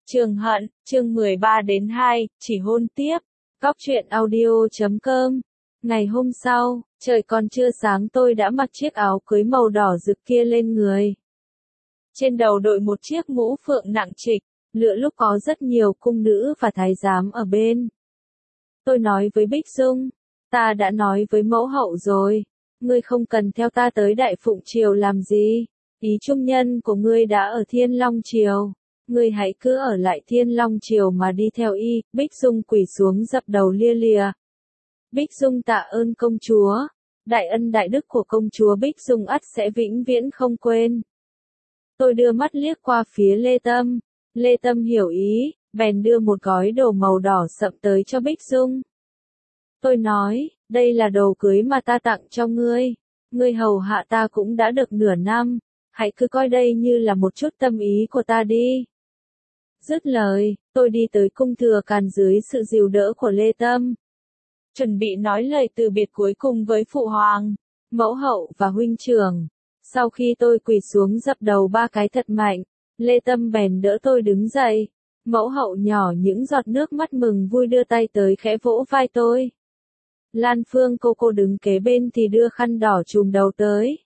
Trường Hận, chương 13 đến 2, chỉ hôn tiếp. Góc truyện audio.com. Ngày hôm sau, trời còn chưa sáng tôi đã mặc chiếc áo cưới màu đỏ rực kia lên người. Trên đầu đội một chiếc mũ phượng nặng trịch, lựa lúc có rất nhiều cung nữ và thái giám ở bên. Tôi nói với Bích Dung, ta đã nói với mẫu hậu rồi, ngươi không cần theo ta tới Đại Phụng Triều làm gì, ý trung nhân của ngươi đã ở Thiên Long Triều. Ngươi hãy cứ ở lại Thiên Long Triều mà đi theo y. Bích Dung quỳ xuống dập đầu lia lịa. Bích Dung tạ ơn công chúa. Đại ân đại đức của công chúa Bích Dung ắt sẽ vĩnh viễn không quên. Tôi đưa mắt liếc qua phía Lê Tâm. Lê Tâm hiểu ý, bèn đưa một gói đồ màu đỏ sậm tới cho Bích Dung. Tôi nói, đây là đồ cưới mà ta tặng cho ngươi. Ngươi hầu hạ ta cũng đã được nửa năm. Hãy cứ coi đây như là một chút tâm ý của ta đi. Dứt lời, tôi đi tới cung Thừa Càn dưới sự dìu đỡ của Lê Tâm. Chuẩn bị nói lời từ biệt cuối cùng với Phụ Hoàng, Mẫu Hậu và Huynh Trưởng. Sau khi tôi quỳ xuống dập đầu 3 cái thật mạnh, Lê Tâm bèn đỡ tôi đứng dậy. Mẫu Hậu nhỏ những giọt nước mắt mừng vui đưa tay tới khẽ vỗ vai tôi. Lan Phương cô đứng kế bên thì đưa khăn đỏ trùm đầu tới.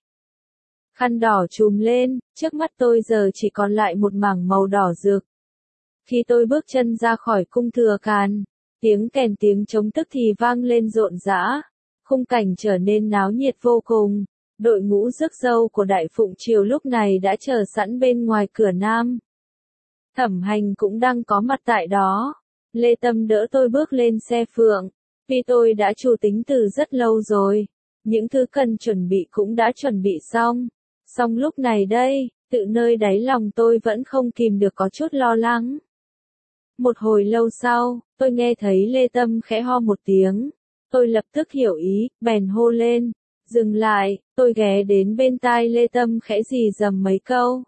Khăn đỏ trùm lên, trước mắt tôi giờ chỉ còn lại một mảng màu đỏ rực. Khi tôi bước chân ra khỏi cung Thừa Càn, tiếng kèn tiếng trống tức thì vang lên rộn rã, khung cảnh trở nên náo nhiệt vô cùng. Đội ngũ rước dâu của Đại Phụng Triều lúc này đã chờ sẵn bên ngoài cửa nam. Thẩm Hành cũng đang có mặt tại đó. Lê Tâm đỡ tôi bước lên xe phượng, vì tôi đã chủ tính từ rất lâu rồi. Những thứ cần chuẩn bị cũng đã chuẩn bị xong. Song lúc này đây, tự nơi đáy lòng tôi vẫn không kìm được có chút lo lắng. Một hồi lâu sau, tôi nghe thấy Lê Tâm khẽ ho một tiếng. Tôi lập tức hiểu ý, bèn hô lên. Dừng lại, tôi ghé đến bên tai Lê Tâm khẽ rì rầm mấy câu.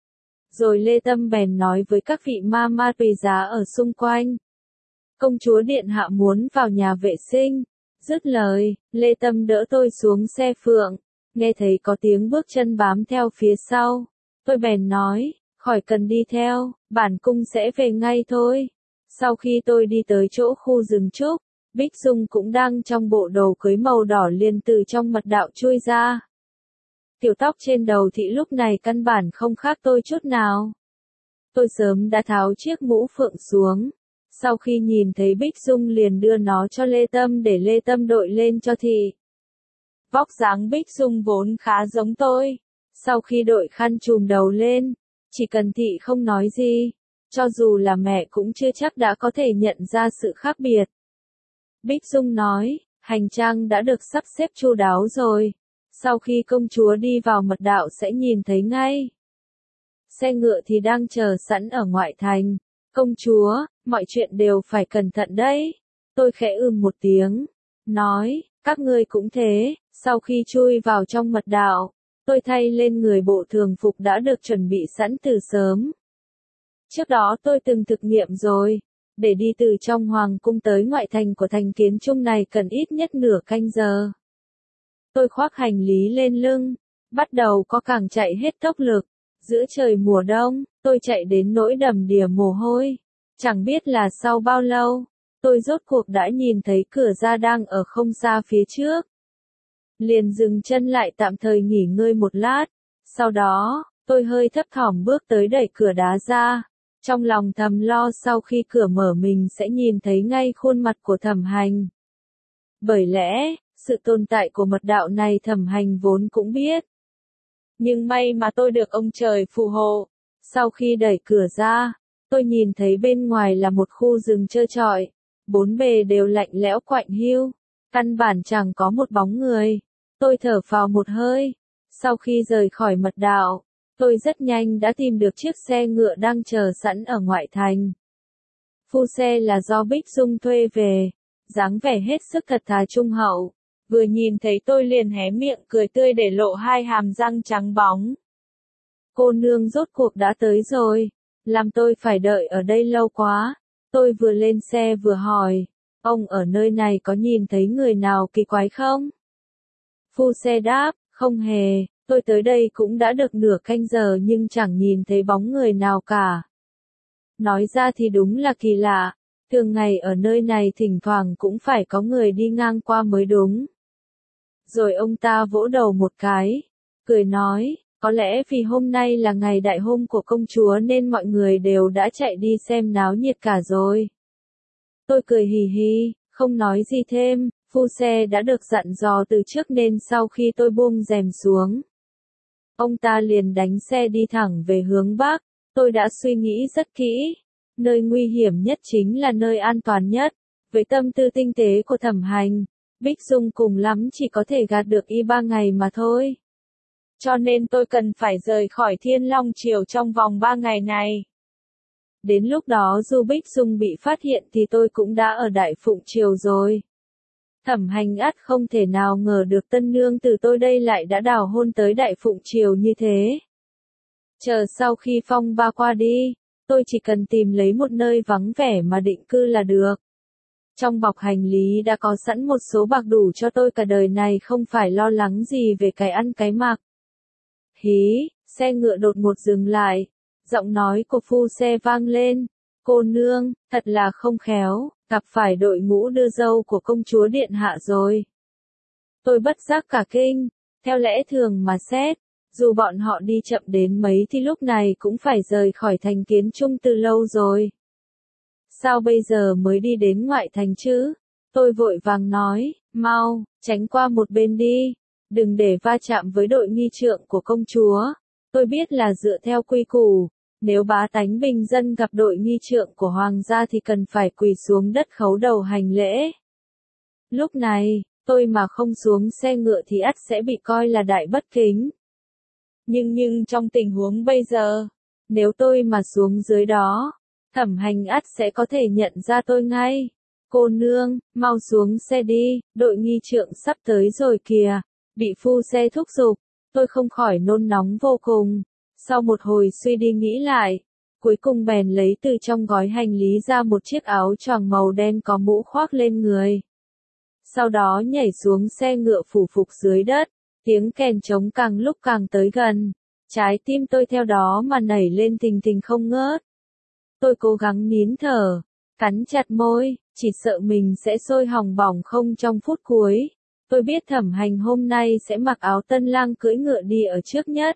Rồi Lê Tâm bèn nói với các vị ma tùy giá ở xung quanh. Công chúa điện hạ muốn vào nhà vệ sinh. Dứt lời, Lê Tâm đỡ tôi xuống xe phượng. Nghe thấy có tiếng bước chân bám theo phía sau. Tôi bèn nói, khỏi cần đi theo, bản cung sẽ về ngay thôi. Sau khi tôi đi tới chỗ khu rừng trúc, Bích Dung cũng đang trong bộ đồ cưới màu đỏ liền từ trong mật đạo chui ra. Tiểu tóc trên đầu thị lúc này căn bản không khác tôi chút nào. Tôi sớm đã tháo chiếc mũ phượng xuống. Sau khi nhìn thấy Bích Dung liền đưa nó cho Lê Tâm để Lê Tâm đội lên cho thị. Vóc dáng Bích Dung vốn khá giống tôi. Sau khi đội khăn trùm đầu lên, chỉ cần thị không nói gì, cho dù là mẹ cũng chưa chắc đã có thể nhận ra sự khác biệt. Bích Dung nói, hành trang đã được sắp xếp chu đáo rồi. Sau khi công chúa đi vào mật đạo sẽ nhìn thấy ngay. Xe ngựa thì đang chờ sẵn ở ngoại thành. Công chúa, mọi chuyện đều phải cẩn thận đấy. Tôi khẽ một tiếng, nói, các ngươi cũng thế. Sau khi chui vào trong mật đạo, tôi thay lên người bộ thường phục đã được chuẩn bị sẵn từ sớm. Trước đó tôi từng thực nghiệm rồi. Để đi từ trong hoàng cung tới ngoại thành của thành Kiến Trung này cần ít nhất nửa canh giờ. Tôi khoác hành lý lên lưng, bắt đầu có cẳng chạy hết tốc lực. Giữa trời mùa đông, tôi chạy đến nỗi đầm đìa mồ hôi. Chẳng biết là sau bao lâu, tôi rốt cuộc đã nhìn thấy cửa ra đang ở không xa phía trước. Liền dừng chân lại tạm thời nghỉ ngơi một lát. Sau đó, tôi hơi thấp thỏm bước tới đẩy cửa đá ra. Trong lòng thầm lo sau khi cửa mở mình sẽ nhìn thấy ngay khuôn mặt của Thẩm Hành. Bởi lẽ, sự tồn tại của mật đạo này Thẩm Hành vốn cũng biết. Nhưng may mà tôi được ông trời phù hộ. Sau khi đẩy cửa ra, tôi nhìn thấy bên ngoài là một khu rừng trơ trọi. Bốn bề đều lạnh lẽo quạnh hiu. Căn bản chẳng có một bóng người. Tôi thở phào một hơi. Sau khi rời khỏi mật đạo, tôi rất nhanh đã tìm được chiếc xe ngựa đang chờ sẵn ở ngoại thành. Phu xe là do Bích Dung thuê về, dáng vẻ hết sức thật thà trung hậu, vừa nhìn thấy tôi liền hé miệng cười tươi để lộ hai hàm răng trắng bóng. Cô nương rốt cuộc đã tới rồi, làm tôi phải đợi ở đây lâu quá. Tôi vừa lên xe vừa hỏi, ông ở nơi này có nhìn thấy người nào kỳ quái không? Phu xe đáp, không hề. Tôi tới đây cũng đã được nửa canh giờ nhưng chẳng nhìn thấy bóng người nào cả. Nói ra thì đúng là kỳ lạ, thường ngày ở nơi này thỉnh thoảng cũng phải có người đi ngang qua mới đúng. Rồi ông ta vỗ đầu một cái, cười nói, có lẽ vì hôm nay là ngày đại hôn của công chúa nên mọi người đều đã chạy đi xem náo nhiệt cả rồi. Tôi cười hì hì, không nói gì thêm, phu xe đã được dặn dò từ trước nên sau khi tôi buông rèm xuống, ông ta liền đánh xe đi thẳng về hướng Bắc. Tôi đã suy nghĩ rất kỹ, nơi nguy hiểm nhất chính là nơi an toàn nhất. Với tâm tư tinh tế của Thẩm Hành, Bích Dung cùng lắm chỉ có thể gạt được y 3 ngày mà thôi. Cho nên tôi cần phải rời khỏi Thiên Long Triều trong vòng 3 ngày này. Đến lúc đó dù Bích Dung bị phát hiện thì tôi cũng đã ở Đại Phụng Triều rồi. Thẩm Hành ắt không thể nào ngờ được tân nương từ tôi đây lại đã đào hôn tới Đại Phụng Triều như thế. Chờ sau khi phong ba qua đi, tôi chỉ cần tìm lấy một nơi vắng vẻ mà định cư là được. Trong bọc hành lý đã có sẵn một số bạc đủ cho tôi cả đời này không phải lo lắng gì về cái ăn cái mặc. Hí, xe ngựa đột ngột dừng lại. Giọng nói của phu xe vang lên. Cô nương, thật là không khéo, gặp phải đội ngũ đưa dâu của công chúa điện hạ rồi. Tôi bất giác cả kinh, theo lẽ thường mà xét, dù bọn họ đi chậm đến mấy thì lúc này cũng phải rời khỏi thành Kiến Trung từ lâu rồi. Sao bây giờ mới đi đến ngoại thành chứ? Tôi vội vàng nói, mau, tránh qua một bên đi, đừng để va chạm với đội nghi trượng của công chúa. Tôi biết là dựa theo quy củ, nếu bá tánh bình dân gặp đội nghi trượng của hoàng gia thì cần phải quỳ xuống đất khấu đầu hành lễ. Lúc này, tôi mà không xuống xe ngựa thì ắt sẽ bị coi là đại bất kính. Nhưng trong tình huống bây giờ, nếu tôi mà xuống dưới đó, Thẩm Hành ắt sẽ có thể nhận ra tôi ngay. Cô nương, mau xuống xe đi, đội nghi trượng sắp tới rồi kìa. Bị phu xe thúc giục, tôi không khỏi nôn nóng vô cùng. Sau một hồi suy đi nghĩ lại, cuối cùng bèn lấy từ trong gói hành lý ra một chiếc áo choàng màu đen có mũ khoác lên người. Sau đó nhảy xuống xe ngựa phủ phục dưới đất, tiếng kèn trống càng lúc càng tới gần. Trái tim tôi theo đó mà nảy lên thình thình không ngớt. Tôi cố gắng nín thở, cắn chặt môi, chỉ sợ mình sẽ sôi hỏng bỏng không trong phút cuối. Tôi biết Thẩm Hành hôm nay sẽ mặc áo tân lang cưỡi ngựa đi ở trước nhất.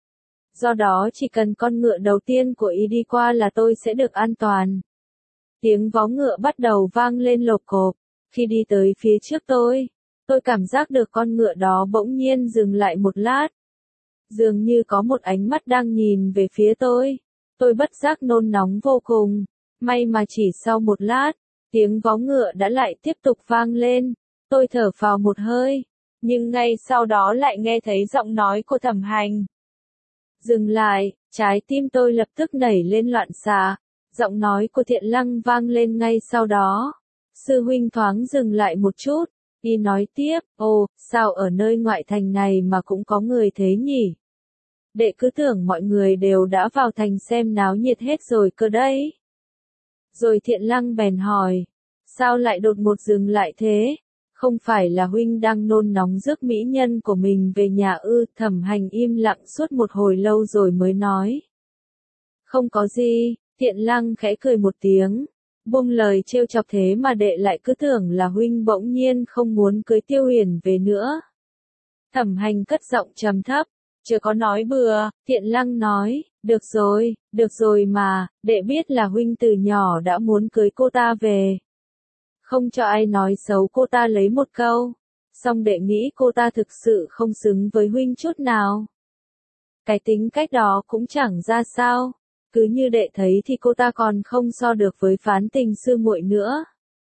Do đó chỉ cần con ngựa đầu tiên của y đi qua là tôi sẽ được an toàn. Tiếng vó ngựa bắt đầu vang lên lộp cộp. Khi đi tới phía trước tôi cảm giác được con ngựa đó bỗng nhiên dừng lại một lát. Dường như có một ánh mắt đang nhìn về phía tôi. Tôi bất giác nôn nóng vô cùng. May mà chỉ sau một lát, tiếng vó ngựa đã lại tiếp tục vang lên. Tôi thở phào một hơi, nhưng ngay sau đó lại nghe thấy giọng nói của Thẩm Hành. Dừng lại, trái tim tôi lập tức nảy lên loạn xạ. Giọng nói của Thiện Lăng vang lên ngay sau đó. Sư huynh thoáng dừng lại một chút, y nói tiếp, ồ, sao ở nơi ngoại thành này mà cũng có người thế nhỉ? Đệ cứ tưởng mọi người đều đã vào thành xem náo nhiệt hết rồi cơ đấy. Rồi Thiện Lăng bèn hỏi, sao lại đột ngột dừng lại thế? Không phải là huynh đang nôn nóng rước mỹ nhân của mình về nhà ư? Thẩm Hành im lặng suốt một hồi lâu rồi mới nói. Không có gì, Thiện Lăng khẽ cười một tiếng. Buông lời trêu chọc thế mà đệ lại cứ tưởng là huynh bỗng nhiên không muốn cưới Tiêu Huyền về nữa. Thẩm Hành cất giọng trầm thấp, chưa có nói bừa. Thiện Lăng nói, được rồi mà, đệ biết là huynh từ nhỏ đã muốn cưới cô ta về. Không cho ai nói xấu cô ta lấy một câu. Song đệ nghĩ cô ta thực sự không xứng với huynh chút nào. Cái tính cách đó cũng chẳng ra sao. Cứ như đệ thấy thì cô ta còn không so được với Phán Tình sư muội nữa.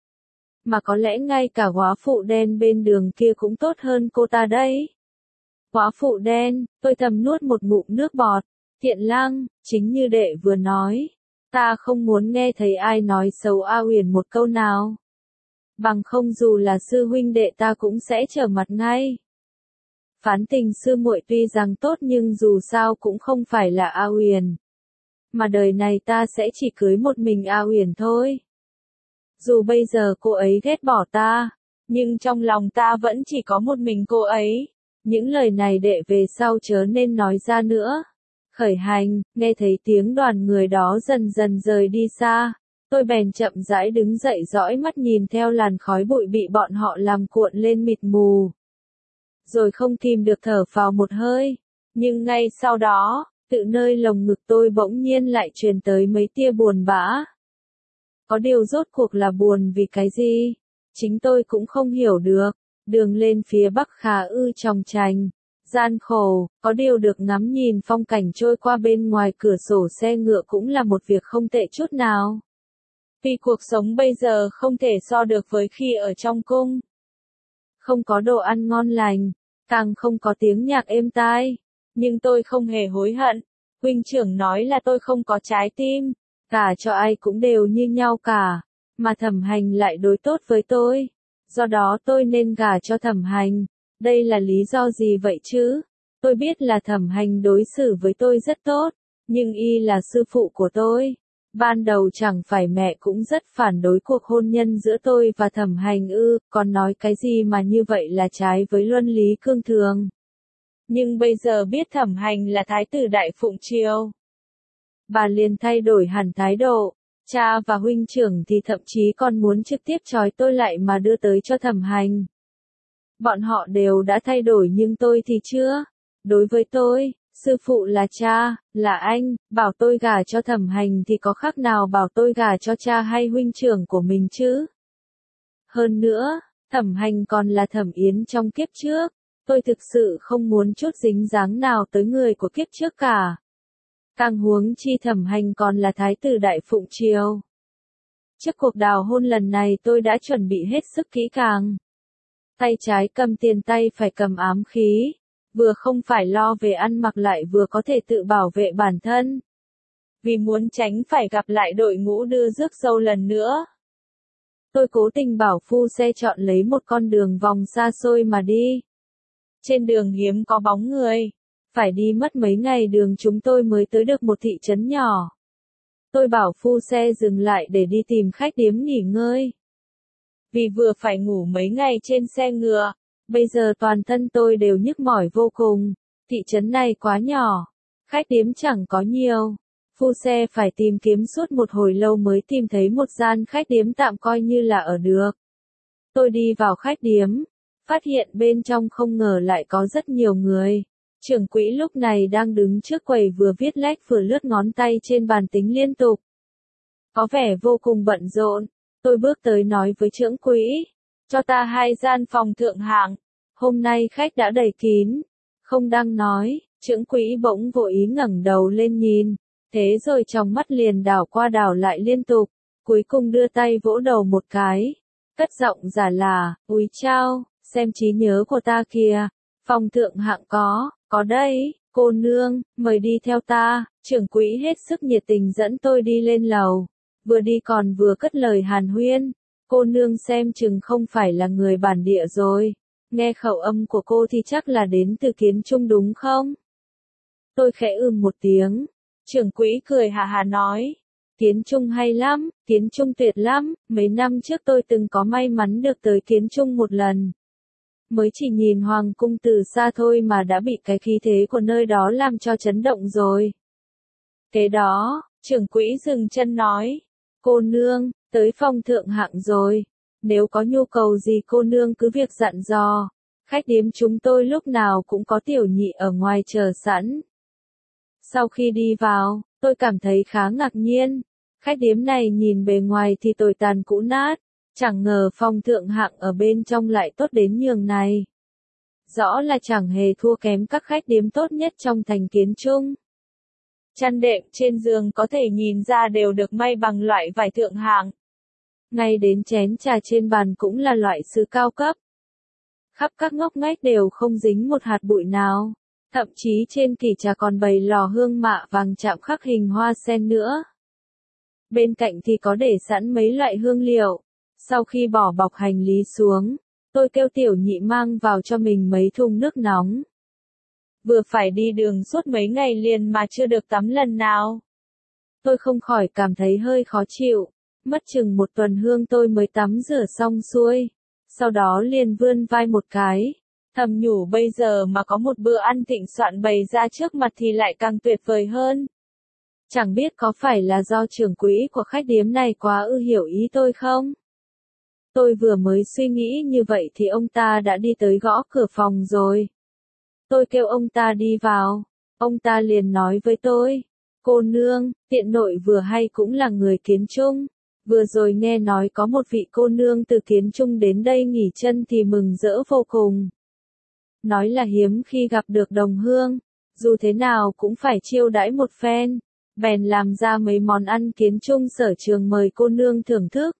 Mà có lẽ ngay cả góa phụ đen bên đường kia cũng tốt hơn cô ta đấy. Góa phụ đen, tôi thầm nuốt một ngụm nước bọt. Thiện Lăng, chính như đệ vừa nói. Ta không muốn nghe thấy ai nói xấu A Huyền một câu nào. Bằng không dù là sư huynh đệ ta cũng sẽ trở mặt ngay. Phán Tình sư muội tuy rằng tốt nhưng dù sao cũng không phải là A Huyền. Mà đời này ta sẽ chỉ cưới một mình A Huyền thôi. Dù bây giờ cô ấy ghét bỏ ta, nhưng trong lòng ta vẫn chỉ có một mình cô ấy. Những lời này đệ về sau chớ nên nói ra nữa. Khởi hành, nghe thấy tiếng đoàn người đó dần dần rời đi xa. Tôi bèn chậm rãi đứng dậy dõi mắt nhìn theo làn khói bụi bị bọn họ làm cuộn lên mịt mù. Rồi không kìm được thở phào một hơi. Nhưng ngay sau đó, tự nơi lồng ngực tôi bỗng nhiên lại truyền tới mấy tia buồn bã. Có điều rốt cuộc là buồn vì cái gì? Chính tôi cũng không hiểu được. Đường lên phía bắc khá chòng chành, gian khổ, có điều được ngắm nhìn phong cảnh trôi qua bên ngoài cửa sổ xe ngựa cũng là một việc không tệ chút nào. Vì cuộc sống bây giờ không thể so được với khi ở trong cung. Không có đồ ăn ngon lành, càng không có tiếng nhạc êm tai. Nhưng tôi không hề hối hận. Huynh trưởng nói là tôi không có trái tim. Cả cho ai cũng đều như nhau cả. Mà Thẩm Hành lại đối tốt với tôi. Do đó tôi nên gả cho Thẩm Hành. Đây là lý do gì vậy chứ? Tôi biết là Thẩm Hành đối xử với tôi rất tốt. Nhưng y là sư phụ của tôi. Ban đầu chẳng phải mẹ cũng rất phản đối cuộc hôn nhân giữa tôi và Thẩm Hành ư, còn nói cái gì mà như vậy là trái với luân lý cương thường. Nhưng bây giờ biết Thẩm Hành là thái tử Đại Phụng Triều. Bà liền thay đổi hẳn thái độ. Cha và huynh trưởng thì thậm chí còn muốn trực tiếp trói tôi lại mà đưa tới cho Thẩm Hành. Bọn họ đều đã thay đổi nhưng tôi thì chưa. Đối với tôi, sư phụ là cha, là anh, bảo tôi gả cho Thẩm Hành thì có khác nào bảo tôi gả cho cha hay huynh trưởng của mình chứ? Hơn nữa, Thẩm Hành còn là Thẩm Yến trong kiếp trước. Tôi thực sự không muốn chút dính dáng nào tới người của kiếp trước cả. Càng huống chi Thẩm Hành còn là thái tử Đại Phụng Triều. Trước cuộc đào hôn lần này tôi đã chuẩn bị hết sức kỹ càng. Tay trái cầm tiền, tay phải cầm ám khí. Vừa không phải lo về ăn mặc lại vừa có thể tự bảo vệ bản thân. Vì muốn tránh phải gặp lại đội ngũ đưa rước dâu lần nữa. Tôi cố tình bảo phu xe chọn lấy một con đường vòng xa xôi mà đi. Trên đường hiếm có bóng người. Phải đi mất mấy ngày đường chúng tôi mới tới được một thị trấn nhỏ. Tôi bảo phu xe dừng lại để đi tìm khách điếm nghỉ ngơi. Vì vừa phải ngủ mấy ngày trên xe ngựa, bây giờ toàn thân tôi đều nhức mỏi vô cùng. Thị trấn này quá nhỏ, khách điếm chẳng có nhiều. Phu xe phải tìm kiếm suốt một hồi lâu mới tìm thấy một gian khách điếm tạm coi như là ở được. Tôi đi vào khách điếm, phát hiện bên trong không ngờ lại có rất nhiều người. Trưởng quỹ lúc này đang đứng trước quầy vừa viết lách vừa lướt ngón tay trên bàn tính liên tục. Có vẻ vô cùng bận rộn. Tôi bước tới nói với trưởng quỹ, cho ta 2 gian phòng thượng hạng. Hôm nay khách đã đầy kín. Không đang nói, trưởng quỹ bỗng vội ý ngẩng đầu lên nhìn. Thế rồi trong mắt liền đảo qua đảo lại liên tục. Cuối cùng đưa tay vỗ đầu một cái. Cất giọng giả là, úi chao, xem trí nhớ của ta kìa. Phòng thượng hạng có đây, cô nương, mời đi theo ta. Trưởng quỹ hết sức nhiệt tình dẫn tôi đi lên lầu. Vừa đi còn vừa cất lời hàn huyên. Cô nương xem chừng không phải là người bản địa rồi. Nghe khẩu âm của cô thì chắc là đến từ Kiến Trung đúng không? Tôi khẽ một tiếng. Trưởng quỹ cười hà hà nói. Kiến Trung hay lắm, Kiến Trung tuyệt lắm. Mấy năm trước tôi từng có may mắn được tới Kiến Trung một lần. Mới chỉ nhìn hoàng cung từ xa thôi mà đã bị cái khí thế của nơi đó làm cho chấn động rồi. Kế đó, trưởng quỹ dừng chân nói. Cô nương, tới phòng thượng hạng rồi. Nếu có nhu cầu gì cô nương cứ việc dặn dò. Khách điếm chúng tôi lúc nào cũng có tiểu nhị ở ngoài chờ sẵn. Sau khi đi vào, tôi cảm thấy khá ngạc nhiên. Khách điếm này nhìn bề ngoài thì tồi tàn cũ nát. Chẳng ngờ phòng thượng hạng ở bên trong lại tốt đến nhường này. Rõ là chẳng hề thua kém các khách điếm tốt nhất trong thành Kiến Trung. Chăn đệm trên giường có thể nhìn ra đều được may bằng loại vải thượng hạng. Ngay đến chén trà trên bàn cũng là loại sứ cao cấp. Khắp các ngóc ngách đều không dính một hạt bụi nào. Thậm chí trên kỷ trà còn bày lò hương mạ vàng chạm khắc hình hoa sen nữa. Bên cạnh thì có để sẵn mấy loại hương liệu. Sau khi bỏ bọc hành lý xuống, tôi kêu tiểu nhị mang vào cho mình mấy thùng nước nóng. Vừa phải đi đường suốt mấy ngày liền mà chưa được tắm lần nào. Tôi không khỏi cảm thấy hơi khó chịu. Mất chừng 1 tuần hương tôi mới tắm rửa xong xuôi. Sau đó liền vươn vai một cái. Thầm nhủ bây giờ mà có một bữa ăn thịnh soạn bày ra trước mặt thì lại càng tuyệt vời hơn. Chẳng biết có phải là do trưởng quỹ của khách điếm này quá hiểu ý tôi không? Tôi vừa mới suy nghĩ như vậy thì ông ta đã đi tới gõ cửa phòng rồi. Tôi kêu ông ta đi vào. Ông ta liền nói với tôi, cô nương, tiện nội vừa hay cũng là người Kiến Trung. Vừa rồi nghe nói có một vị cô nương từ Kiến Trung đến đây nghỉ chân thì mừng rỡ vô cùng. Nói là hiếm khi gặp được đồng hương, dù thế nào cũng phải chiêu đãi một phen. Bèn làm ra mấy món ăn Kiến Trung sở trường mời cô nương thưởng thức.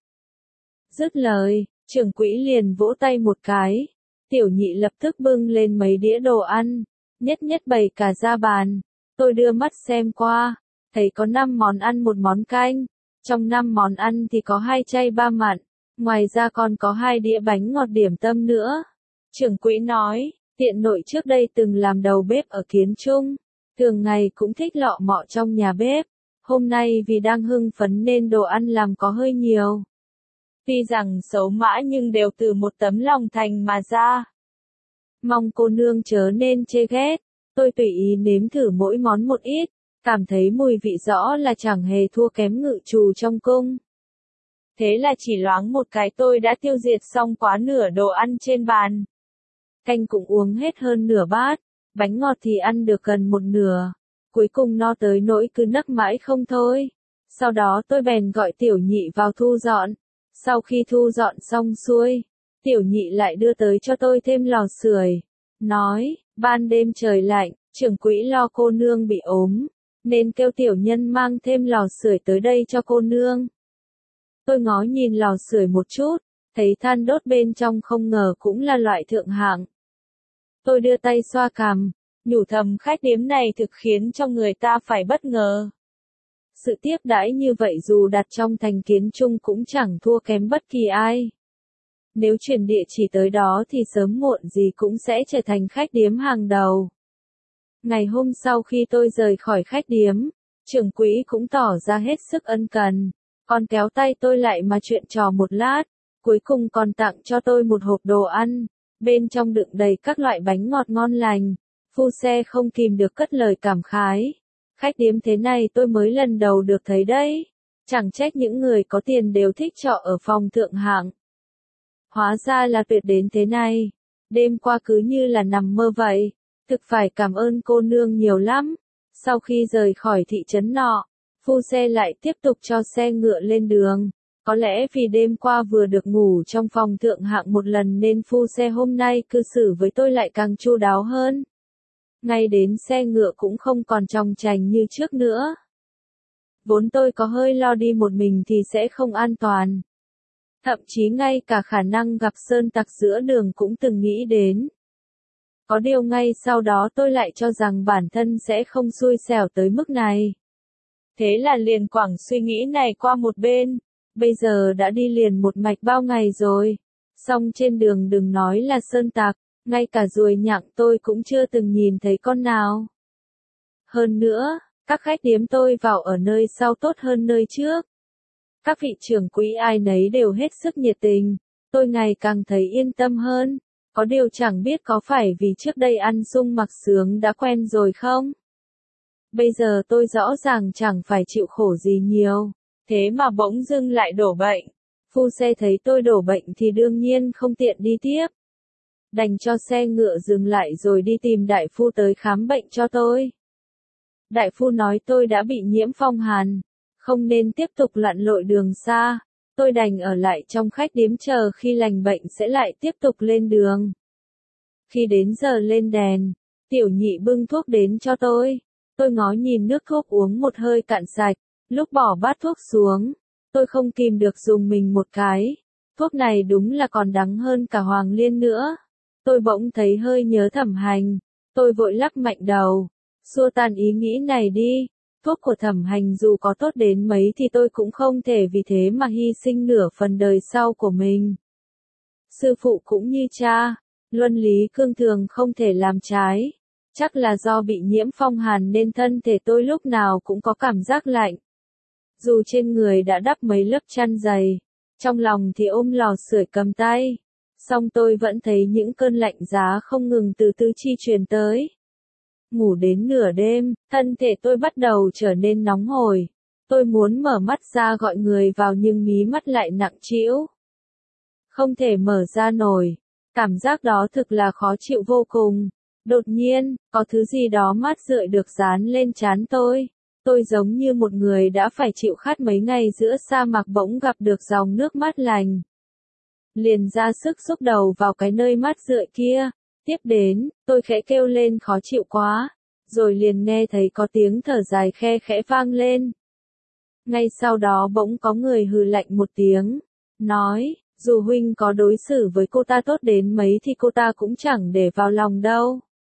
Dứt lời, trưởng quỹ liền vỗ tay một cái. Tiểu nhị lập tức bưng lên mấy đĩa đồ ăn, nhất nhất bày cả ra bàn. Tôi đưa mắt xem qua, thấy có 5 món ăn một món canh. Trong 5 món ăn thì có 2 chay 3 mặn, ngoài ra còn có 2 đĩa bánh ngọt điểm tâm nữa. Trưởng quỹ nói, tiện nội trước đây từng làm đầu bếp ở Kiến Trung, thường ngày cũng thích lọ mọ trong nhà bếp. Hôm nay vì đang hưng phấn nên đồ ăn làm có hơi nhiều. Tuy rằng xấu mã nhưng đều từ một tấm lòng thành mà ra. Mong cô nương chớ nên chê ghét, tôi tùy ý nếm thử mỗi món một ít, cảm thấy mùi vị rõ là chẳng hề thua kém ngự trù trong cung. Thế là chỉ loáng một cái tôi đã tiêu diệt xong quá nửa đồ ăn trên bàn. Canh cũng uống hết hơn nửa bát, bánh ngọt thì ăn được gần một nửa, cuối cùng no tới nỗi cứ nấc mãi không thôi. Sau đó tôi bèn gọi tiểu nhị vào thu dọn. Sau khi thu dọn xong xuôi, tiểu nhị lại đưa tới cho tôi thêm lò sưởi, nói, ban đêm trời lạnh, trưởng quỹ lo cô nương bị ốm, nên kêu tiểu nhân mang thêm lò sưởi tới đây cho cô nương. Tôi ngó nhìn lò sưởi một chút, thấy than đốt bên trong không ngờ cũng là loại thượng hạng. Tôi đưa tay xoa cằm, nhủ thầm khách điếm này thực khiến cho người ta phải bất ngờ. Sự tiếp đãi như vậy dù đặt trong thành Kiến Trung cũng chẳng thua kém bất kỳ ai. Nếu chuyển địa chỉ tới đó thì sớm muộn gì cũng sẽ trở thành khách điếm hàng đầu. Ngày hôm sau khi tôi rời khỏi khách điếm, trưởng quỹ cũng tỏ ra hết sức ân cần, còn kéo tay tôi lại mà chuyện trò một lát, cuối cùng còn tặng cho tôi một hộp đồ ăn, bên trong đựng đầy các loại bánh ngọt ngon lành. Phu xe không kìm được cất lời cảm khái. Khách điếm thế này tôi mới lần đầu được thấy đấy. Chẳng trách những người có tiền đều thích trọ ở phòng thượng hạng. Hóa ra là tuyệt đến thế này. Đêm qua cứ như là nằm mơ vậy. Thực phải cảm ơn cô nương nhiều lắm. Sau khi rời khỏi thị trấn nọ, phu xe lại tiếp tục cho xe ngựa lên đường. Có lẽ vì đêm qua vừa được ngủ trong phòng thượng hạng một lần nên phu xe hôm nay cư xử với tôi lại càng chu đáo hơn. Ngay đến xe ngựa cũng không còn chòng chành như trước nữa. Vốn tôi có hơi lo đi một mình thì sẽ không an toàn. Thậm chí ngay cả khả năng gặp sơn tặc giữa đường cũng từng nghĩ đến. Có điều ngay sau đó tôi lại cho rằng bản thân sẽ không xui xẻo tới mức này. Thế là liền quẳng suy nghĩ này qua một bên. Bây giờ đã đi liền một mạch bao ngày rồi. Xong trên đường đừng nói là sơn tặc, ngay cả ruồi nhặng tôi cũng chưa từng nhìn thấy con nào. Hơn nữa, các khách điếm tôi vào ở nơi sau tốt hơn nơi trước. Các vị trưởng quỹ ai nấy đều hết sức nhiệt tình, tôi ngày càng thấy yên tâm hơn. Có điều chẳng biết có phải vì trước đây ăn sung mặc sướng đã quen rồi không? Bây giờ tôi rõ ràng chẳng phải chịu khổ gì nhiều, thế mà bỗng dưng lại đổ bệnh. Phu xe thấy tôi đổ bệnh thì đương nhiên không tiện đi tiếp. Đành cho xe ngựa dừng lại rồi đi tìm đại phu tới khám bệnh cho tôi. Đại phu nói tôi đã bị nhiễm phong hàn, không nên tiếp tục lặn lội đường xa. Tôi đành ở lại trong khách điếm chờ khi lành bệnh sẽ lại tiếp tục lên đường. Khi đến giờ lên đèn, tiểu nhị bưng thuốc đến cho tôi. Tôi ngó nhìn nước thuốc uống một hơi cạn sạch, lúc bỏ bát thuốc xuống, tôi không kìm được dùng mình một cái. Thuốc này đúng là còn đắng hơn cả hoàng liên nữa. Tôi bỗng thấy hơi nhớ Thẩm Hành, tôi vội lắc mạnh đầu, xua tan ý nghĩ này đi. Thuốc của Thẩm Hành dù có tốt đến mấy thì tôi cũng không thể vì thế mà hy sinh nửa phần đời sau của mình. Sư phụ cũng như cha, luân lý cương thường không thể làm trái. Chắc là do bị nhiễm phong hàn nên thân thể tôi lúc nào cũng có cảm giác lạnh. Dù trên người đã đắp mấy lớp chăn dày, trong lòng thì ôm lò sưởi cầm tay. Song tôi vẫn thấy những cơn lạnh giá không ngừng từ tứ chi truyền tới. Ngủ đến nửa đêm, thân thể tôi bắt đầu trở nên nóng hổi. Tôi muốn mở mắt ra gọi người vào nhưng mí mắt lại nặng trĩu. Không thể mở ra nổi. Cảm giác đó thực là khó chịu vô cùng. Đột nhiên, có thứ gì đó mát rượi được dán lên trán tôi. Tôi giống như một người đã phải chịu khát mấy ngày giữa sa mạc bỗng gặp được dòng nước mát lành. Liền ra sức xúc đầu vào cái nơi mát rượi kia. Tiếp đến, tôi khẽ kêu lên khó chịu quá. Rồi liền nghe thấy có tiếng thở dài khe khẽ vang lên. Ngay sau đó bỗng có người hừ lạnh một tiếng. Nói, dù huynh có đối xử với cô ta tốt đến mấy thì cô ta cũng chẳng để vào lòng đâu.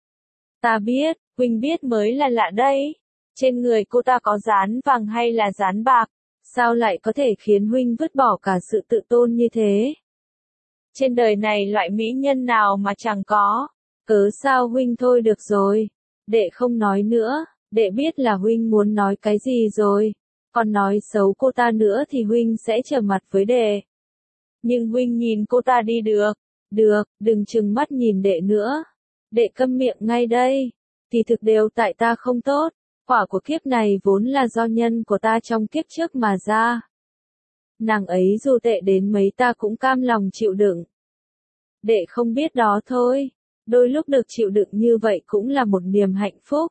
Ta biết, huynh biết mới là lạ đây. Trên người cô ta có dán vàng hay là dán bạc? Sao lại có thể khiến huynh vứt bỏ cả sự tự tôn như thế? Trên đời này loại mỹ nhân nào mà chẳng có? Cớ sao huynh thôi được rồi. Đệ không nói nữa, đệ biết là huynh muốn nói cái gì rồi. Còn nói xấu cô ta nữa thì huynh sẽ trở mặt với đệ. Nhưng huynh nhìn cô ta đi được. Được, đừng trừng mắt nhìn đệ nữa. Đệ câm miệng ngay đây. Thì thực đều tại ta không tốt. Quả của kiếp này vốn là do nhân của ta trong kiếp trước mà ra. Nàng ấy dù tệ đến mấy ta cũng cam lòng chịu đựng. Đệ không biết đó thôi. Đôi lúc được chịu đựng như vậy cũng là một niềm hạnh phúc.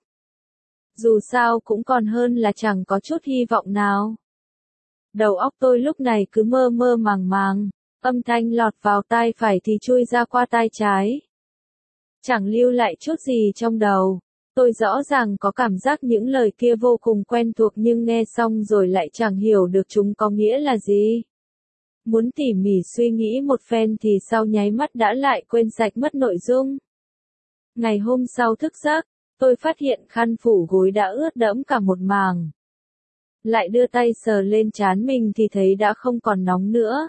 Dù sao cũng còn hơn là chẳng có chút hy vọng nào. Đầu óc tôi lúc này cứ mơ mơ màng màng. Âm thanh lọt vào tai phải thì chui ra qua tai trái. Chẳng lưu lại chút gì trong đầu. Tôi rõ ràng có cảm giác những lời kia vô cùng quen thuộc nhưng nghe xong rồi lại chẳng hiểu được chúng có nghĩa là gì. Muốn tỉ mỉ suy nghĩ một phen thì sau nháy mắt đã lại quên sạch mất nội dung. Ngày hôm sau thức giấc, tôi phát hiện khăn phủ gối đã ướt đẫm cả một màng. Lại đưa tay sờ lên trán mình thì thấy đã không còn nóng nữa.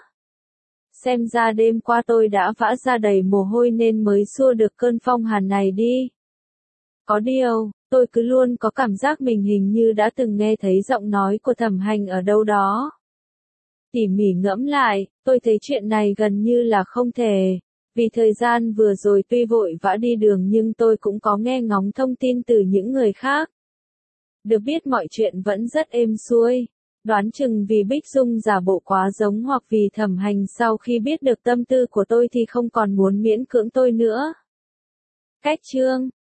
Xem ra đêm qua tôi đã vã ra đầy mồ hôi nên mới xua được cơn phong hàn này đi. Có điều, tôi cứ luôn có cảm giác mình hình như đã từng nghe thấy giọng nói của Thẩm Hành ở đâu đó. Tỉ mỉ ngẫm lại, tôi thấy chuyện này gần như là không thể. Vì thời gian vừa rồi tuy vội vã đi đường nhưng tôi cũng có nghe ngóng thông tin từ những người khác. Được biết mọi chuyện vẫn rất êm xuôi. Đoán chừng vì Bích Dung giả bộ quá giống hoặc vì Thẩm Hành sau khi biết được tâm tư của tôi thì không còn muốn miễn cưỡng tôi nữa. Cách chương